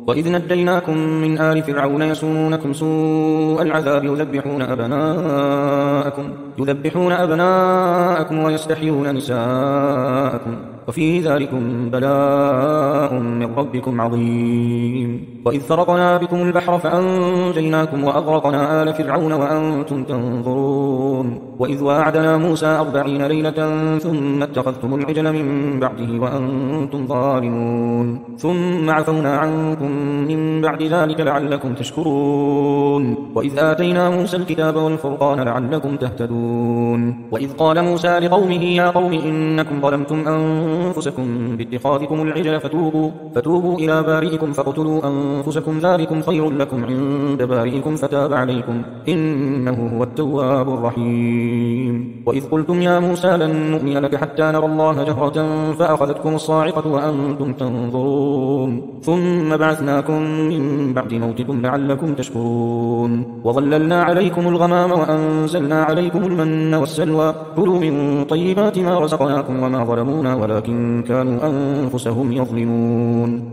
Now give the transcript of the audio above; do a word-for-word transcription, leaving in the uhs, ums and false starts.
وإذ نجيناكم من آل فرعون يسومونكم سوء العذاب يذبحون أبناءكم, يذبحون أبناءكم ويستحيون نساءكم وفي ذلكم بلاء من ربكم عظيم. وإذ فرقنا بكم البحر فأنجيناكم وأغرقنا آل فرعون وأنتم تنظرون. وإذ واعدنا موسى أربعين ليلة ثم اتخذتم العجل من بعده وأنتم ظالمون ثم عفونا عنكم من بعد ذلك لعلكم تشكرون. وإذ آتينا موسى الكتاب والفرقان لعلكم تهتدون. وإذ قال موسى لقومه يا قوم إنكم ظلمتم أنفسكم باتخاذكم العجل فتوبوا, فتوبوا إلى بارئكم فاقتلوا أنفسكم ذلكم خير لكم عند بارئكم فتاب عليكم إنه هو التواب الرحيم. وإذ قلتم يا موسى لن نؤمن لك حتى نرى الله جهرة فأخذتكم الصاعقة وأنتم تنظرون ثم بعثناكم من بعد موتكم لعلكم تشكرون. وظللنا عليكم الغمام وأنزلنا عليكم المن والسلوى كلوا من طيبات ما رزقناكم وما ظلمونا ولكن كانوا أنفسهم يظلمون.